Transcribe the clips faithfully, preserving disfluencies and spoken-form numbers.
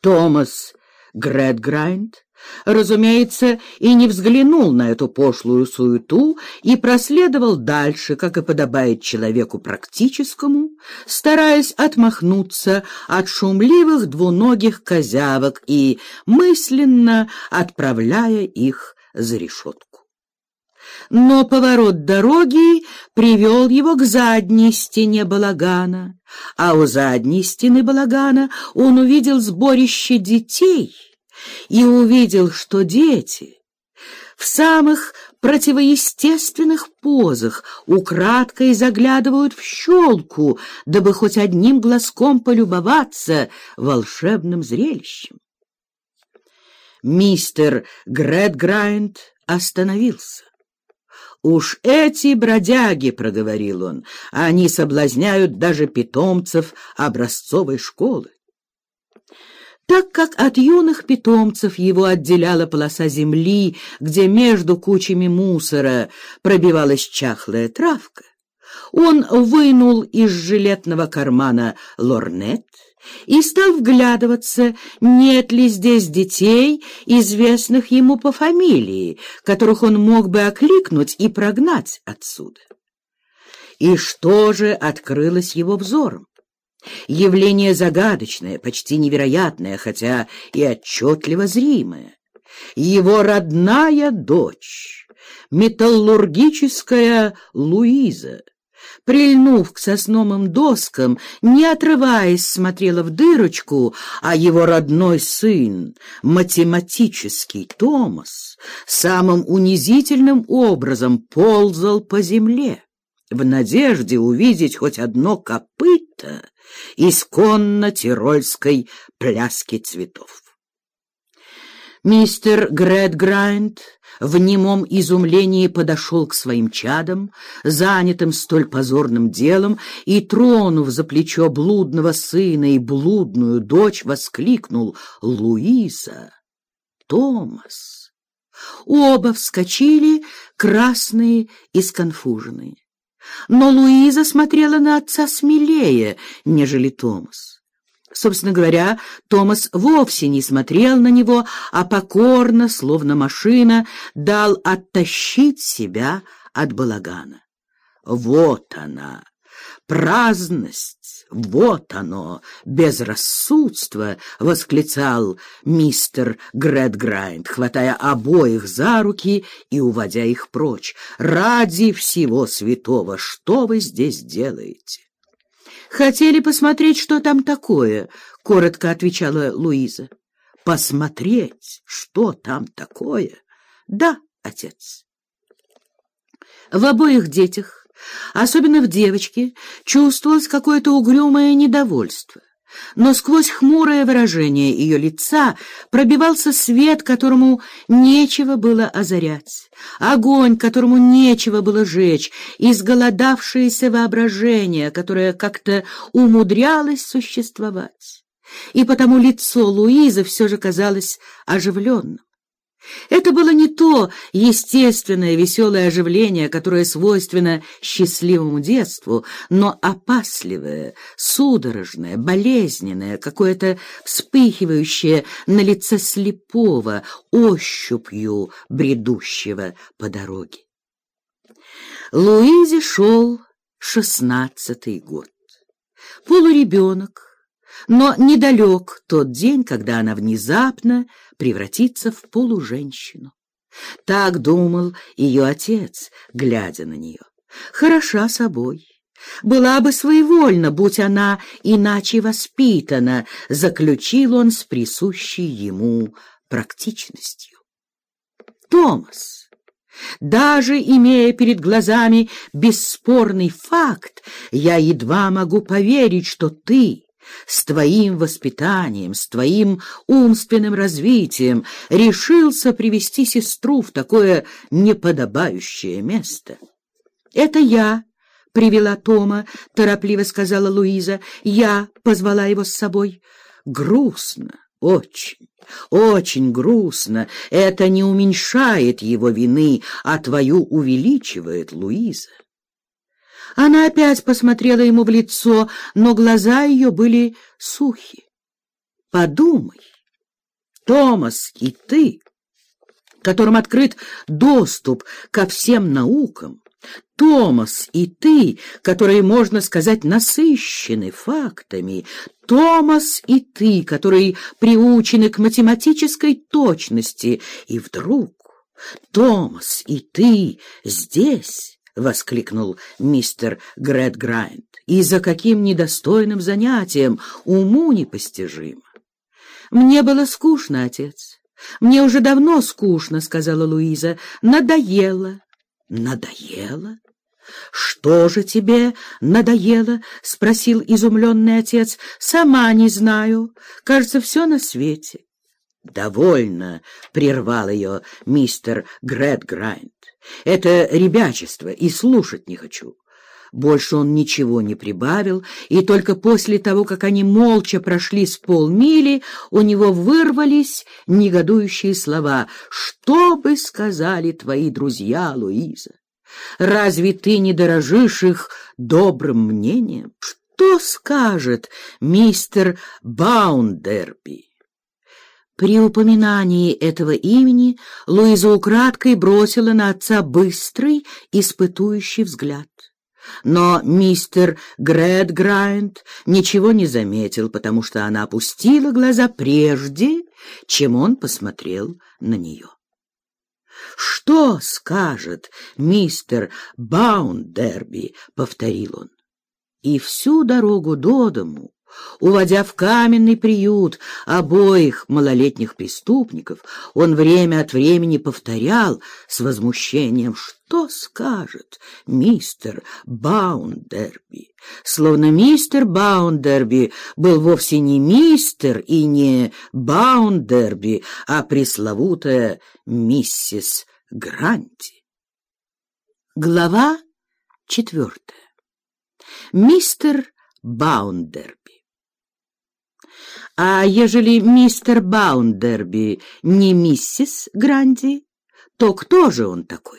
Томас Грэдграйнд, разумеется, и не взглянул на эту пошлую суету и проследовал дальше, как и подобает человеку практическому, стараясь отмахнуться от шумливых двуногих козявок и мысленно отправляя их за решетку. Но поворот дороги привел его к задней стене балагана, а у задней стены балагана он увидел сборище детей и увидел, что дети в самых противоестественных позах украдкой заглядывают в щелку, дабы хоть одним глазком полюбоваться волшебным зрелищем. Мистер Грэдграйнд остановился. «Уж эти бродяги, — проговорил он, — они соблазняют даже питомцев образцовой школы». Так как от юных питомцев его отделяла полоса земли, где между кучами мусора пробивалась чахлая травка, он вынул из жилетного кармана лорнет и стал вглядываться, нет ли здесь детей, известных ему по фамилии, которых он мог бы окликнуть и прогнать отсюда. И что же открылось его взором? Явление загадочное, почти невероятное, хотя и отчетливо зримое. Его родная дочь, металлургическая Луиза, прильнув к сосновым доскам, не отрываясь, смотрела в дырочку, а его родной сын, математический Томас, самым унизительным образом ползал по земле, в надежде увидеть хоть одно копыто исконно тирольской пляски цветов. Мистер Грэдграйнд в немом изумлении подошел к своим чадам, занятым столь позорным делом, и, тронув за плечо блудного сына и блудную дочь, воскликнул: «Луиза! Томас!» Оба вскочили, красные и сконфуженные. Но Луиза смотрела на отца смелее, нежели Томас. Собственно говоря, Томас вовсе не смотрел на него, а покорно, словно машина, дал оттащить себя от балагана. Вот она, праздность, вот оно, безрассудство, — восклицал мистер Грэдграйнд, хватая обоих за руки и уводя их прочь. «Ради всего святого, что вы здесь делаете?» «Хотели посмотреть, что там такое», — коротко отвечала Луиза. «Посмотреть, что там такое?» «Да, отец». В обоих детях, особенно в девочке, чувствовалось какое-то угрюмое недовольство. Но сквозь хмурое выражение ее лица пробивался свет, которому нечего было озарять, огонь, которому нечего было жечь, изголодавшееся воображение, которое как-то умудрялось существовать. И потому лицо Луизы все же казалось оживленным. Это было не то естественное веселое оживление, которое свойственно счастливому детству, но опасливое, судорожное, болезненное, какое-то вспыхивающее на лице слепого, ощупью бредущего по дороге. Луизе шел шестнадцатый год. Полуребенок, но недалек тот день, когда она внезапно превратится в полуженщину. Так думал ее отец, глядя на нее. Хороша собой, была бы своевольна, будь она иначе воспитана, заключил он с присущей ему практичностью. Томас, даже имея перед глазами бесспорный факт, я едва могу поверить, что ты с твоим воспитанием, с твоим умственным развитием решился привести сестру в такое неподобающее место. «Это я привела Тома», — торопливо сказала Луиза. «Я позвала его с собой». «Грустно, очень, очень грустно. Это не уменьшает его вины, а твою увеличивает, Луиза». Она опять посмотрела ему в лицо, но глаза ее были сухи. «Подумай, Томас и ты, которым открыт доступ ко всем наукам, Томас и ты, которые, можно сказать, насыщены фактами, Томас и ты, которые приучены к математической точности, и вдруг Томас и ты здесь, — воскликнул мистер Грэдграйнд, — и за каким недостойным занятием, уму непостижимо. Мне было скучно, отец. Мне уже давно скучно, — сказала Луиза. Надоело. Надоело? Что же тебе надоело? — спросил изумленный отец. Сама не знаю. Кажется, все на свете. «Довольно», — прервал ее мистер Грэдграйнд. «Это ребячество, и слушать не хочу». Больше он ничего не прибавил, и только после того, как они молча прошли с полмили, у него вырвались негодующие слова. «Что бы сказали твои друзья, Луиза? Разве ты не дорожишь их добрым мнением? Что скажет мистер Баундерби?» При упоминании этого имени Луиза украдкой бросила на отца быстрый, испытующий взгляд. Но мистер Грэдграйнд ничего не заметил, потому что она опустила глаза прежде, чем он посмотрел на нее. «Что скажет мистер Баундерби?» — повторил он. И всю дорогу до дому, уводя в каменный приют обоих малолетних преступников, он время от времени повторял с возмущением: «Что скажет мистер Баундерби?» Словно мистер Баундерби был вовсе не мистер и не Баундерби, а пресловутая миссис Гранти. Глава четвертая. Мистер Баундерби. А ежели мистер Баундерби не миссис Гранди, то кто же он такой?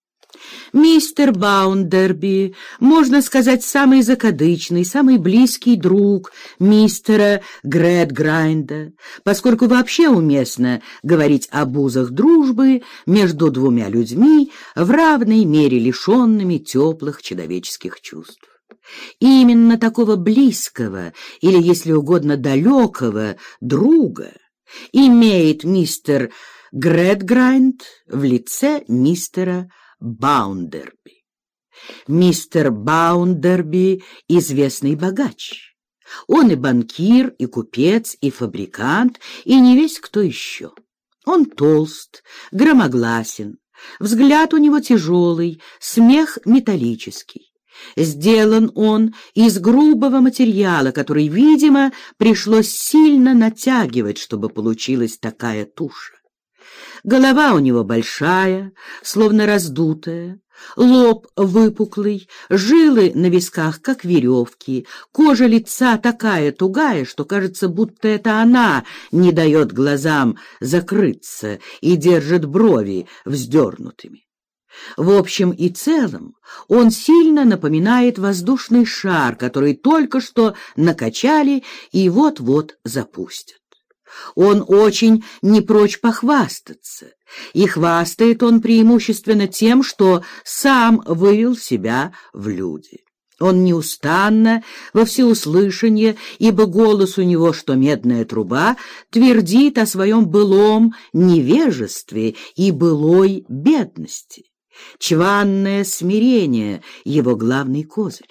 Мистер Баундерби, можно сказать, самый закадычный, самый близкий друг мистера Грэдграйнда, поскольку вообще уместно говорить об узах дружбы между двумя людьми, в равной мере лишенными теплых человеческих чувств. И именно такого близкого, или, если угодно, далекого друга имеет мистер Грэдграйнд в лице мистера Баундерби. Мистер Баундерби — известный богач. Он и банкир, и купец, и фабрикант, и не весь кто еще. Он толст, громогласен, взгляд у него тяжелый, смех металлический. Сделан он из грубого материала, который, видимо, пришлось сильно натягивать, чтобы получилась такая туша. Голова у него большая, словно раздутая, лоб выпуклый, жилы на висках, как веревки, кожа лица такая тугая, что кажется, будто это она не дает глазам закрыться и держит брови вздернутыми. В общем и целом он сильно напоминает воздушный шар, который только что накачали и вот-вот запустят. Он очень не прочь похвастаться, и хвастает он преимущественно тем, что сам вывел себя в люди. Он неустанно, во всеуслышание, ибо голос у него, что медная труба, твердит о своем былом невежестве и былой бедности. Чванное смирение — его главный козырь.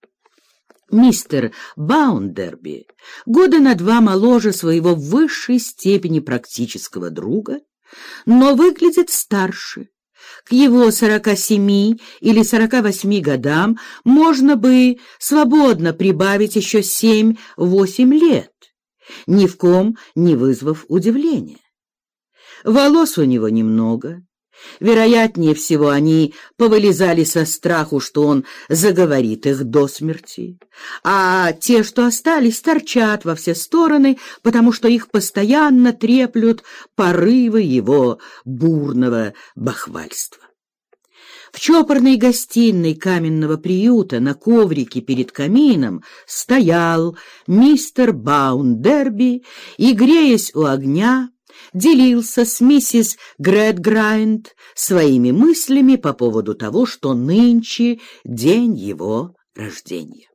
Мистер Баундерби года на два моложе своего в высшей степени практического друга, но выглядит старше. К его сорока семи или сорока восьми годам можно бы свободно прибавить еще семь-восемь лет, ни в ком не вызвав удивления. Волос у него немного. Вероятнее всего, они повылезали со страху, что он заговорит их до смерти, а те, что остались, торчат во все стороны, потому что их постоянно треплют порывы его бурного бахвальства. В чопорной гостиной каменного приюта на коврике перед камином стоял мистер Баундерби и, греясь у огня, делился с миссис Грэдграйнд своими мыслями по поводу того, что нынче день его рождения.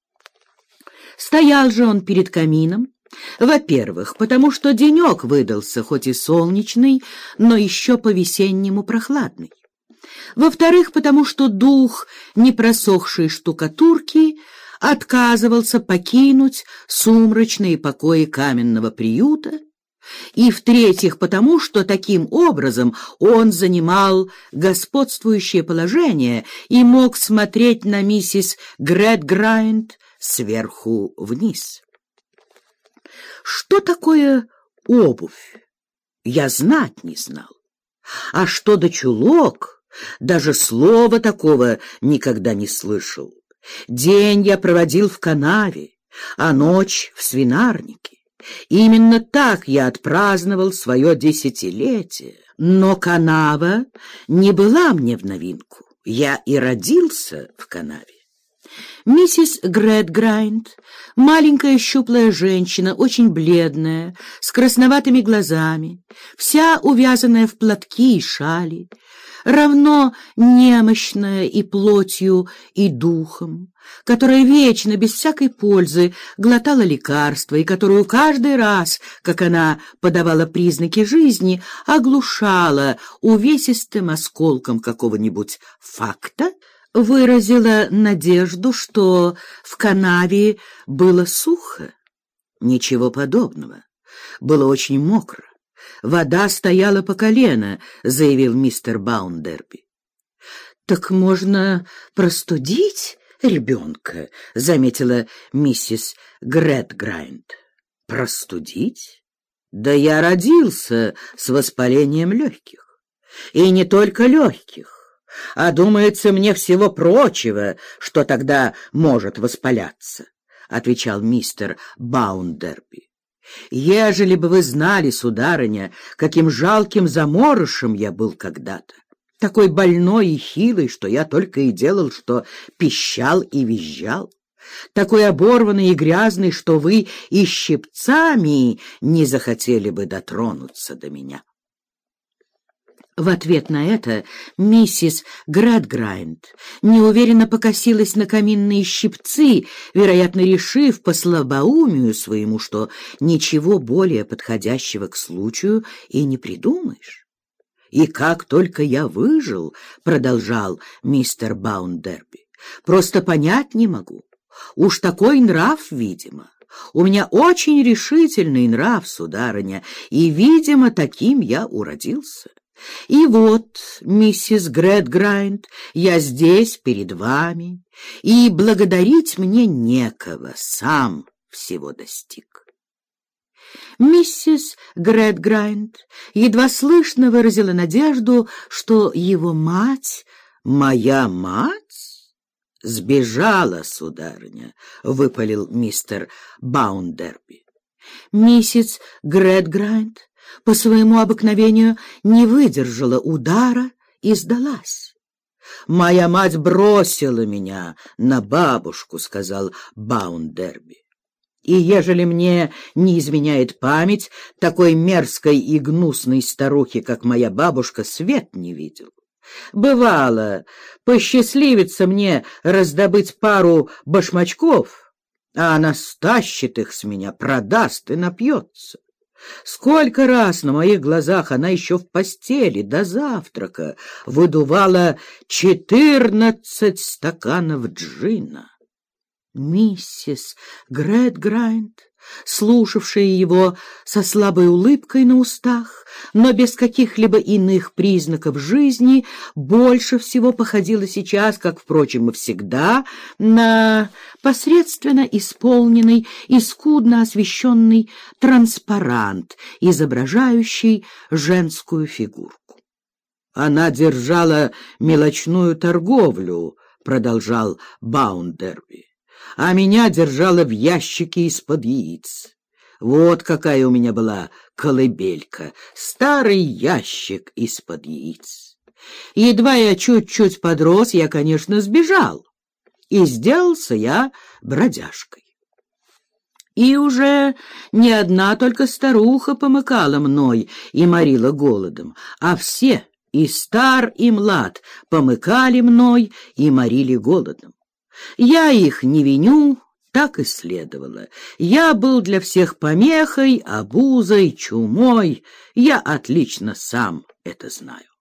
Стоял же он перед камином, во-первых, потому что денек выдался хоть и солнечный, но еще по-весеннему прохладный. Во-вторых, потому что дух непросохшей штукатурки отказывался покинуть сумрачные покои каменного приюта, и, в-третьих, потому что таким образом он занимал господствующее положение и мог смотреть на миссис Грэдграйнд сверху вниз. Что такое обувь, я знать не знал, а что до чулок, даже слова такого никогда не слышал. День я проводил в канаве, а ночь в свинарнике. Именно так я отпраздновал свое десятилетие. Но канава не была мне в новинку. Я и родился в канаве. Миссис Грэдграйнд, маленькая щуплая женщина, очень бледная, с красноватыми глазами, вся увязанная в платки и шали, равно немощная и плотью, и духом, которая вечно, без всякой пользы, глотала лекарства, и которую каждый раз, как она подавала признаки жизни, оглушала увесистым осколком какого-нибудь факта, выразила надежду, что в канаве было сухо. Ничего подобного. Было очень мокро. Вода стояла по колено, заявил мистер Баундерби. Так можно простудить ребенка, заметила миссис Грэдграйнд. Простудить? Да я родился с воспалением легких. И не только легких. А думается мне всего прочего, что тогда может воспаляться, — отвечал мистер Баундерби. Ежели бы вы знали, сударыня, каким жалким заморышем я был когда-то, такой больной и хилый, что я только и делал, что пищал и визжал, такой оборванный и грязный, что вы и щипцами не захотели бы дотронуться до меня. В ответ на это миссис Грэдграйнд неуверенно покосилась на каминные щипцы, вероятно, решив по слабоумию своему, что ничего более подходящего к случаю и не придумаешь. «И как только я выжил, — продолжал мистер Баундерби, — просто понять не могу. Уж такой нрав, видимо. У меня очень решительный нрав, сударыня, и, видимо, таким я уродился. И вот, миссис Грэдграйнд, я здесь перед вами, и благодарить мне некого, сам всего достиг». Миссис Грэдграйнд едва слышно выразила надежду, что его мать, моя мать, сбежала, сударыня, — выпалил мистер Баундерби. Миссис Грэдграйнд по своему обыкновению не выдержала удара и сдалась. «Моя мать бросила меня на бабушку», — сказал Баундерби. «И ежели мне не изменяет память, такой мерзкой и гнусной старухи, как моя бабушка, свет не видел. Бывало, посчастливится мне раздобыть пару башмачков, а она стащит их с меня, продаст и напьется. Сколько раз на моих глазах она еще в постели до завтрака выдувала четырнадцать стаканов джина». Миссис Грэдграйнд, слушавшая его со слабой улыбкой на устах, но без каких-либо иных признаков жизни, больше всего походила сейчас, как, впрочем, и всегда, на посредственно исполненный и скудно освещенный транспарант, изображающий женскую фигурку. «Она держала мелочную торговлю», — продолжал Баундерби, «а меня держала в ящике из-под яиц. Вот какая у меня была колыбелька, старый ящик из-под яиц. Едва я чуть-чуть подрос, я, конечно, сбежал, и сделался я бродяжкой. И уже не одна только старуха помыкала мной и морила голодом, а все, и стар, и млад, помыкали мной и морили голодом. Я их не виню, так и следовало. Я был для всех помехой, обузой, чумой. Я отлично сам это знаю.